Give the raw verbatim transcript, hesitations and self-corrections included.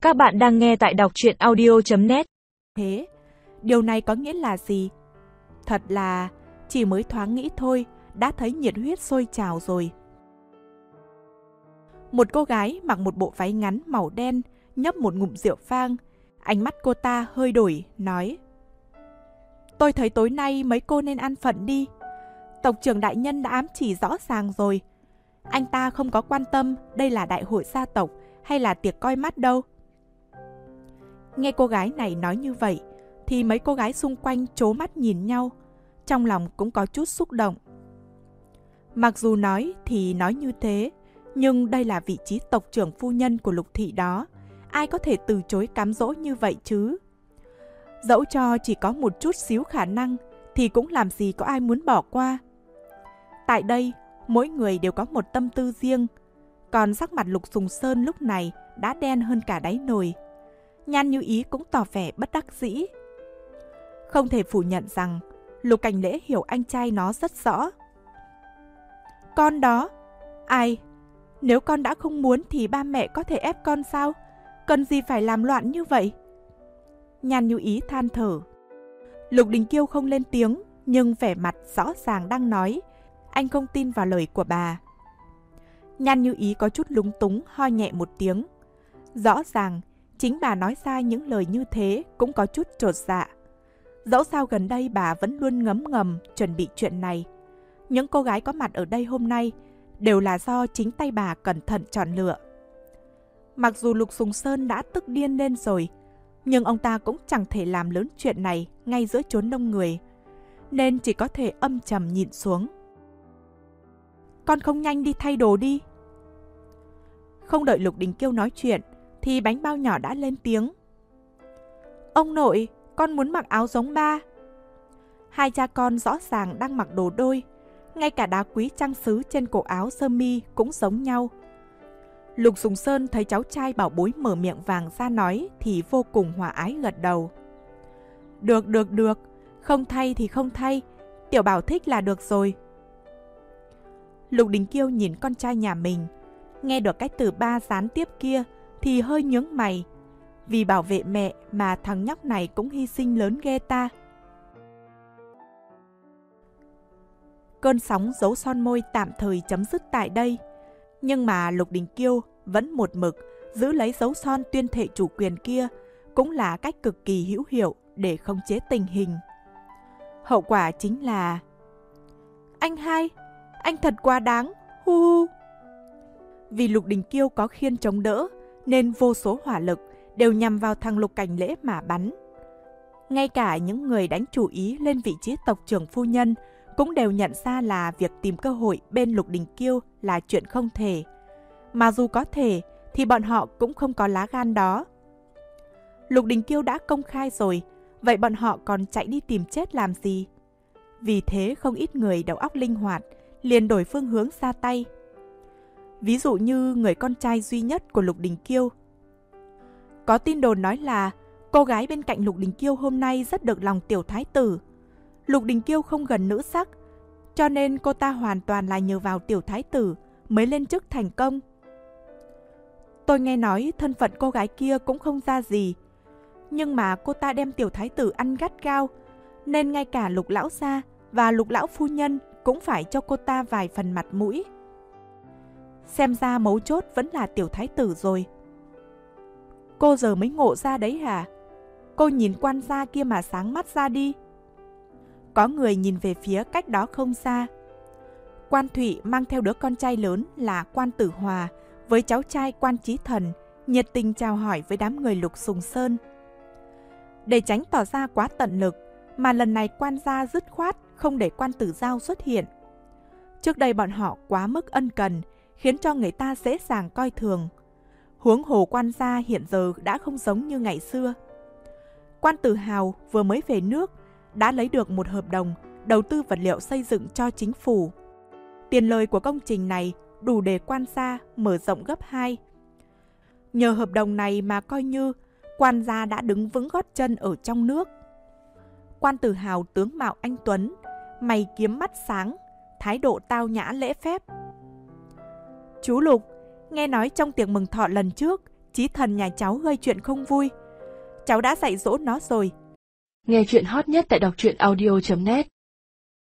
Các bạn đang nghe tại đọc truyện audio chấm net. Thế, điều này có nghĩa là gì? Thật là chỉ mới thoáng nghĩ thôi, đã thấy nhiệt huyết sôi trào rồi. Một cô gái mặc một bộ váy ngắn màu đen, nhấp một ngụm rượu vang. Ánh mắt cô ta hơi đổi, nói: Tôi thấy tối nay mấy cô nên ăn phận đi. Tộc trưởng đại nhân đã ám chỉ rõ ràng rồi. Anh ta không có quan tâm đây là đại hội gia tộc hay là tiệc coi mắt đâu. Nghe cô gái này nói như vậy, thì mấy cô gái xung quanh trố mắt nhìn nhau, trong lòng cũng có chút xúc động. Mặc dù nói thì nói như thế, nhưng đây là vị trí tộc trưởng phu nhân của Lục thị đó, ai có thể từ chối cám dỗ như vậy chứ? Dẫu cho chỉ có một chút xíu khả năng, thì cũng làm gì có ai muốn bỏ qua. Tại đây, mỗi người đều có một tâm tư riêng, còn sắc mặt Lục Sùng Sơn lúc này đã đen hơn cả đáy nồi. Nhan Như Ý cũng tỏ vẻ bất đắc dĩ. Không thể phủ nhận rằng Lục Cảnh Lễ hiểu anh trai nó rất rõ. Con đó, ai? Nếu con đã không muốn thì ba mẹ có thể ép con sao? Cần gì phải làm loạn như vậy? Nhan Như Ý than thở. Lục Đình Kiêu không lên tiếng, nhưng vẻ mặt rõ ràng đang nói anh không tin vào lời của bà. Nhan Như Ý có chút lúng túng, ho nhẹ một tiếng. Rõ ràng chính bà nói ra những lời như thế cũng có chút chột dạ. Dẫu sao gần đây bà vẫn luôn ngấm ngầm chuẩn bị chuyện này. Những cô gái có mặt ở đây hôm nay đều là do chính tay bà cẩn thận chọn lựa. Mặc dù Lục Sùng Sơn đã tức điên lên rồi, nhưng ông ta cũng chẳng thể làm lớn chuyện này ngay giữa chốn đông người, nên chỉ có thể âm trầm nhìn xuống. Con không nhanh đi thay đồ đi. Không đợi Lục Đình Kiêu nói chuyện, thì bánh bao nhỏ đã lên tiếng. Ông nội, con muốn mặc áo giống ba. Hai cha con rõ ràng đang mặc đồ đôi, ngay cả đá quý trang sứ trên cổ áo sơ mi cũng giống nhau. Lục Sùng Sơn thấy cháu trai bảo bối mở miệng vàng ra nói thì vô cùng hòa ái gật đầu. Được, được, được, không thay thì không thay, tiểu bảo thích là được rồi. Lục Đình Kiêu nhìn con trai nhà mình, nghe được cái từ ba gián tiếp kia thì hơi nhướng mày. Vì bảo vệ mẹ mà thằng nhóc này cũng hy sinh lớn ghê ta. Cơn sóng dấu son môi tạm thời chấm dứt tại đây. Nhưng mà Lục Đình Kiêu vẫn một mực giữ lấy dấu son tuyên thệ chủ quyền kia, cũng là cách cực kỳ hữu hiệu để khống chế tình hình. Hậu quả chính là: Anh hai, anh thật quá đáng, hu hu. Vì Lục Đình Kiêu có khiên chống đỡ, nên vô số hỏa lực đều nhằm vào thằng Lục Cảnh Lễ mà bắn. Ngay cả những người đánh chủ ý lên vị trí tộc trưởng phu nhân cũng đều nhận ra là việc tìm cơ hội bên Lục Đình Kiêu là chuyện không thể. Mà dù có thể thì bọn họ cũng không có lá gan đó. Lục Đình Kiêu đã công khai rồi, vậy bọn họ còn chạy đi tìm chết làm gì? Vì thế không ít người đầu óc linh hoạt liền đổi phương hướng ra tay. Ví dụ như người con trai duy nhất của Lục Đình Kiêu. Có tin đồn nói là cô gái bên cạnh Lục Đình Kiêu hôm nay rất được lòng tiểu thái tử. Lục Đình Kiêu không gần nữ sắc, cho nên cô ta hoàn toàn là nhờ vào tiểu thái tử mới lên chức thành công. Tôi nghe nói thân phận cô gái kia cũng không ra gì, nhưng mà cô ta đem tiểu thái tử ăn gắt gao, nên ngay cả Lục lão gia và Lục lão phu nhân cũng phải cho cô ta vài phần mặt mũi. Xem ra mấu chốt vẫn là tiểu thái tử rồi. Cô giờ mới ngộ ra đấy hả? Cô nhìn quan gia kia mà sáng mắt ra đi. Có người nhìn về phía cách đó không xa. Quan Thụy mang theo đứa con trai lớn là Quan Tử Hòa với cháu trai Quan Chí Thần, nhiệt tình chào hỏi với đám người Lục Sùng Sơn. Để tránh tỏ ra quá tận lực, mà lần này quan gia dứt khoát không để Quan Tử Giao xuất hiện. Trước đây bọn họ quá mức ân cần, khiến cho người ta dễ dàng coi thường. Huống hồ quan gia hiện giờ đã không giống như ngày xưa. Quan Tử Hào vừa mới về nước, đã lấy được một hợp đồng đầu tư vật liệu xây dựng cho chính phủ. Tiền lời của công trình này đủ để quan gia mở rộng gấp hai. Nhờ hợp đồng này mà coi như quan gia đã đứng vững gót chân ở trong nước. Quan Tử Hào tướng mạo anh tuấn, mày kiếm mắt sáng, thái độ tao nhã lễ phép. Chú Lục, nghe nói trong tiệc mừng thọ lần trước, chí thần nhà cháu gây chuyện không vui. Cháu đã dạy dỗ nó rồi. Nghe chuyện hot nhất tại đọc truyện audio chấm net.